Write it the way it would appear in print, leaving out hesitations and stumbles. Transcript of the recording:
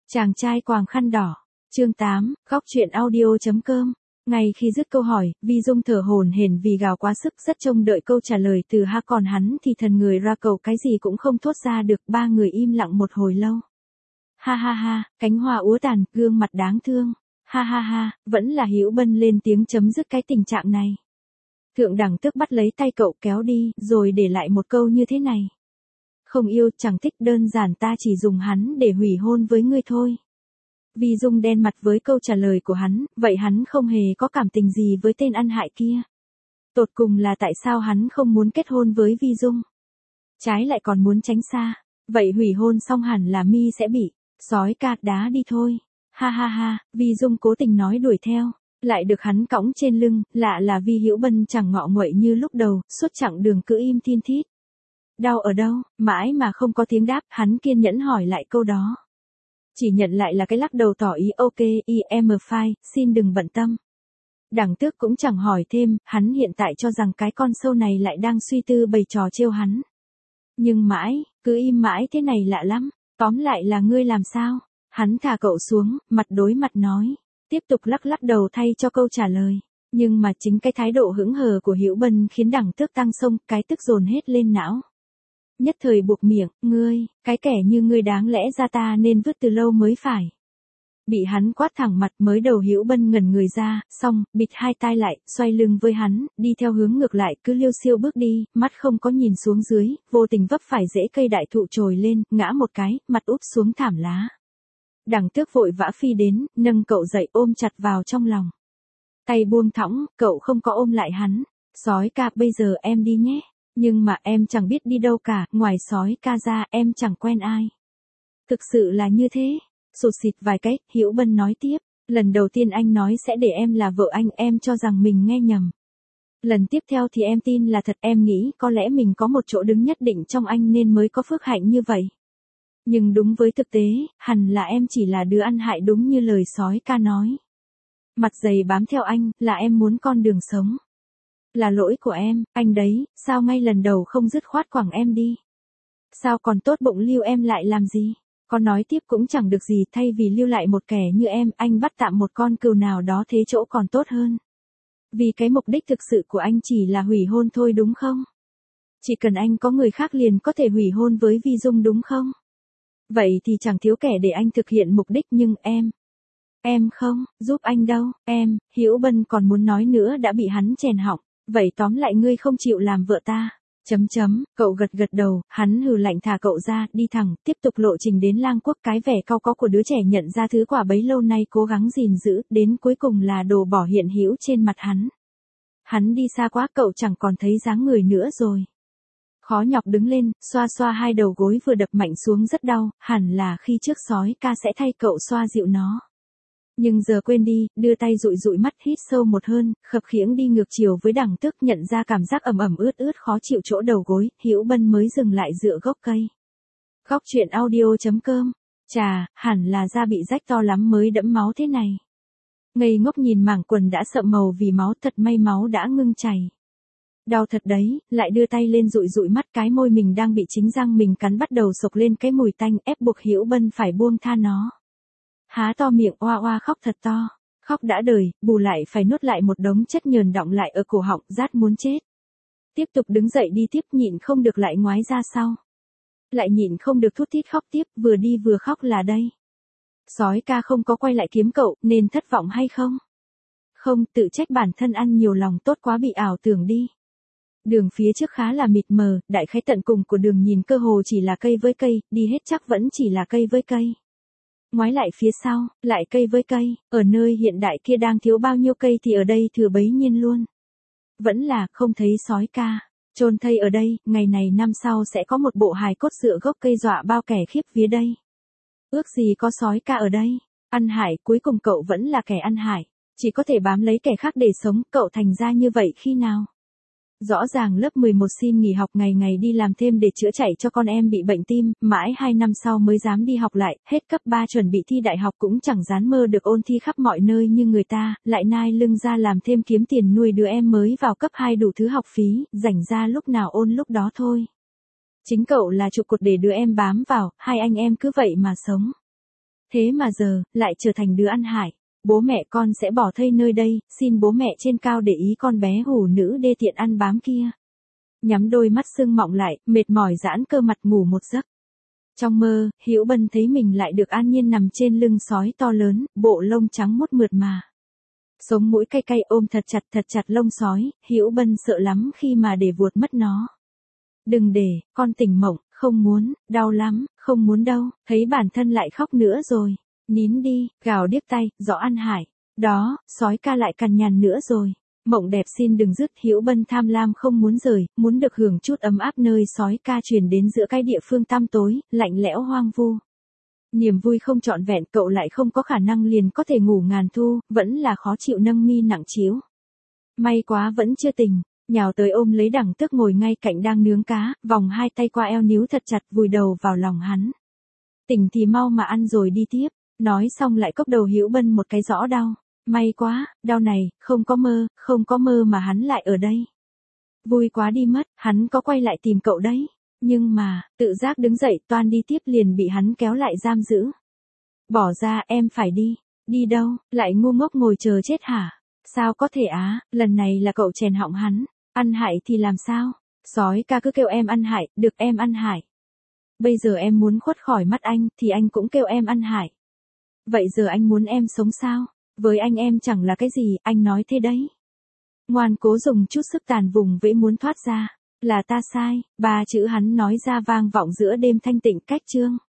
Chàng trai quàng khăn đỏ. Chương 8, góc truyện audio.com. Ngay khi dứt câu hỏi, Vi Dung thở hổn hển vì gào quá sức, rất trông đợi câu trả lời từ ha, còn hắn thì thần người ra cậu cái gì cũng không thốt ra được. Ba người im lặng một hồi lâu. Ha ha ha, cánh hoa úa tàn, gương mặt đáng thương. Ha ha ha, vẫn là Hữu Bân lên tiếng chấm dứt cái tình trạng này. Thượng đẳng tức bắt lấy tay cậu kéo đi, rồi để lại một câu như thế này. Không yêu, chẳng thích, đơn giản ta chỉ dùng hắn để hủy hôn với ngươi thôi. Vi Dung đen mặt với câu trả lời của hắn, vậy hắn không hề có cảm tình gì với tên ăn hại kia. Tột cùng là tại sao hắn không muốn kết hôn với Vi Dung? Trái lại còn muốn tránh xa. Vậy hủy hôn xong hẳn là mi sẽ bị sói cạt đá đi thôi. Ha ha ha, Vi Dung cố tình nói đuổi theo. Lại được hắn cõng trên lưng, lạ là Vi Hữu Bân chẳng ngọ nguậy như lúc đầu, suốt chặng đường cứ im thiên thít. Đau ở đâu, mãi mà không có tiếng đáp, hắn kiên nhẫn hỏi lại câu đó. Chỉ nhận lại là cái lắc đầu tỏ ý ok, em fine, xin đừng bận tâm. Đẳng tước cũng chẳng hỏi thêm, hắn hiện tại cho rằng cái con sâu này lại đang suy tư bày trò trêu hắn. Nhưng mãi, cứ im mãi thế này lạ lắm, tóm lại là ngươi làm sao? Hắn thả cậu xuống, mặt đối mặt nói, tiếp tục lắc đầu thay cho câu trả lời. Nhưng mà chính cái thái độ hững hờ của Hữu Bân khiến đẳng tước tăng sông, cái tức dồn hết lên não. Nhất thời buộc miệng, ngươi, cái kẻ như ngươi đáng lẽ ra ta nên vứt từ lâu mới phải. Bị hắn quát thẳng mặt, mới đầu Hữu Bân ngẩn người ra, xong, bịt hai tai lại, xoay lưng với hắn, đi theo hướng ngược lại, cứ liêu xiêu bước đi, mắt không có nhìn xuống dưới, vô tình vấp phải rễ cây đại thụ trồi lên, ngã một cái, mặt úp xuống thảm lá. Đẳng tước vội vã phi đến, nâng cậu dậy ôm chặt vào trong lòng. Tay buông thõng, cậu không có ôm lại hắn. Sói ca, bây giờ em đi nhé. Nhưng mà em chẳng biết đi đâu cả, ngoài sói ca ra em chẳng quen ai. Thực sự là như thế. Sụt xịt vài cái, Hữu Bân nói tiếp. Lần đầu tiên anh nói sẽ để em là vợ anh, em cho rằng mình nghe nhầm. Lần tiếp theo thì em tin là thật, em nghĩ có lẽ mình có một chỗ đứng nhất định trong anh nên mới có phước hạnh như vậy. Nhưng đúng với thực tế, hẳn là em chỉ là đứa ăn hại đúng như lời sói ca nói. Mặt dày bám theo anh, là em muốn con đường sống. Là lỗi của em, anh đấy, sao ngay lần đầu không dứt khoát quẳng em đi? Sao còn tốt bụng lưu em lại làm gì? Con nói tiếp cũng chẳng được gì, thay vì lưu lại một kẻ như em, anh bắt tạm một con cừu nào đó thế chỗ còn tốt hơn. Vì cái mục đích thực sự của anh chỉ là hủy hôn thôi đúng không? Chỉ cần anh có người khác liền có thể hủy hôn với Vi Dung đúng không? Vậy thì chẳng thiếu kẻ để anh thực hiện mục đích, nhưng em không giúp anh đâu, em. Hữu Bân còn muốn nói nữa đã bị hắn chèn họng. Vậy tóm lại ngươi không chịu làm vợ ta. Cậu gật đầu, hắn hừ lạnh thả cậu ra, đi thẳng, tiếp tục lộ trình đến Lang Quốc. Cái vẻ cau có của đứa trẻ nhận ra thứ quả bấy lâu nay cố gắng gìn giữ, đến cuối cùng là đồ bỏ hiện hữu trên mặt hắn. Hắn đi xa quá, cậu chẳng còn thấy dáng người nữa rồi. Khó nhọc đứng lên, xoa xoa hai đầu gối vừa đập mạnh xuống rất đau, hẳn là khi trước sói ca sẽ thay cậu xoa dịu nó. Nhưng giờ quên đi, đưa tay dụi mắt, hít sâu một hơn, khập khiễng đi ngược chiều với đẳng tước, nhận ra cảm giác ẩm ướt khó chịu chỗ đầu gối, Hữu Bân mới dừng lại dựa gốc cây. Góc truyện audio.com. Chà, hẳn là da bị rách to lắm mới đẫm máu thế này. Ngây ngốc nhìn mảng quần đã sậm màu vì máu, thật may máu đã ngưng chảy. Đau thật đấy, lại đưa tay lên dụi mắt, cái môi mình đang bị chính răng mình cắn bắt đầu sộc lên cái mùi tanh, ép buộc Hữu Bân phải buông tha nó. Há to miệng oa oa khóc thật to, khóc đã đời, bù lại phải nuốt lại một đống chất nhờn đọng lại ở cổ họng, rát muốn chết. Tiếp tục đứng dậy đi tiếp, nhịn không được lại ngoái ra sau. Lại nhịn không được thút thít khóc tiếp, vừa đi vừa khóc là đây. Sói ca không có quay lại kiếm cậu, nên thất vọng hay không? Không, tự trách bản thân ăn nhiều lòng tốt quá bị ảo tưởng đi. Đường phía trước khá là mịt mờ, đại khái tận cùng của đường nhìn cơ hồ chỉ là cây với cây, đi hết chắc vẫn chỉ là cây với cây. Ngoái lại phía sau, lại cây với cây, ở nơi hiện đại kia đang thiếu bao nhiêu cây thì ở đây thừa bấy nhiên luôn. Vẫn là không thấy sói ca, chôn thây ở đây, ngày này năm sau sẽ có một bộ hài cốt dựa gốc cây dọa bao kẻ khiếp vía đây. Ước gì có sói ca ở đây, ăn hại, cuối cùng cậu vẫn là kẻ ăn hại, chỉ có thể bám lấy kẻ khác để sống, cậu thành ra như vậy khi nào? Rõ ràng lớp 11 xin nghỉ học ngày ngày đi làm thêm để chữa chạy cho con em bị bệnh tim, mãi 2 năm sau mới dám đi học lại, hết cấp 3 chuẩn bị thi đại học cũng chẳng dám mơ được ôn thi khắp mọi nơi như người ta, lại nai lưng ra làm thêm kiếm tiền nuôi đứa em mới vào cấp 2 đủ thứ học phí, rảnh ra lúc nào ôn lúc đó thôi. Chính cậu là trụ cột để đứa em bám vào, hai anh em cứ vậy mà sống. Thế mà giờ, lại trở thành đứa ăn hại. Bố mẹ con sẽ bỏ thây nơi đây, xin bố mẹ trên cao để ý con bé hủ nữ đê tiện ăn bám kia. Nhắm đôi mắt sưng mọng lại, mệt mỏi giãn cơ mặt ngủ một giấc. Trong mơ, Hữu Bân thấy mình lại được an nhiên nằm trên lưng sói to lớn, bộ lông trắng muốt mượt mà. Sống mũi cay cay ôm thật chặt lông sói, Hữu Bân sợ lắm khi mà để vuột mất nó. Đừng để, con tỉnh mộng, không muốn, đau lắm, không muốn đâu, thấy bản thân lại khóc nữa rồi. Nín đi, gào điếc tay, rõ ăn hại. Đó, sói ca lại cằn nhằn nữa rồi. Mộng đẹp xin đừng dứt, Hữu Bân tham lam không muốn rời, muốn được hưởng chút ấm áp nơi sói ca truyền đến giữa cái địa phương tăm tối, lạnh lẽo hoang vu. Niềm vui không trọn vẹn, cậu lại không có khả năng liền có thể ngủ ngàn thu, vẫn là khó chịu nâng mi nặng chiếu. May quá vẫn chưa tỉnh, nhào tới ôm lấy Đẳng Tước ngồi ngay cạnh đang nướng cá, vòng hai tay qua eo níu thật chặt vùi đầu vào lòng hắn. Tỉnh thì mau mà ăn rồi đi tiếp, nói xong lại cốc đầu Hữu Bân một cái rõ đau. May quá, đau này, không có mơ mà hắn lại ở đây. Vui quá đi mất, hắn có quay lại tìm cậu đấy. Nhưng mà, tự giác đứng dậy toan đi tiếp liền bị hắn kéo lại giam giữ. Bỏ ra, em phải đi. Đi đâu, lại ngu ngốc ngồi chờ chết hả? Sao có thể á, lần này là cậu chèn họng hắn. Ăn hại thì làm sao? Sói ca cứ kêu em ăn hại, được em ăn hại. Bây giờ em muốn khuất khỏi mắt anh, thì anh cũng kêu em ăn hại. Vậy giờ anh muốn em sống sao? Với anh em chẳng là cái gì, anh nói thế đấy. Ngoan cố dùng chút sức tàn vùng vẫy muốn thoát ra. Là ta sai, ba chữ hắn nói ra vang vọng giữa đêm thanh tịnh cách chương.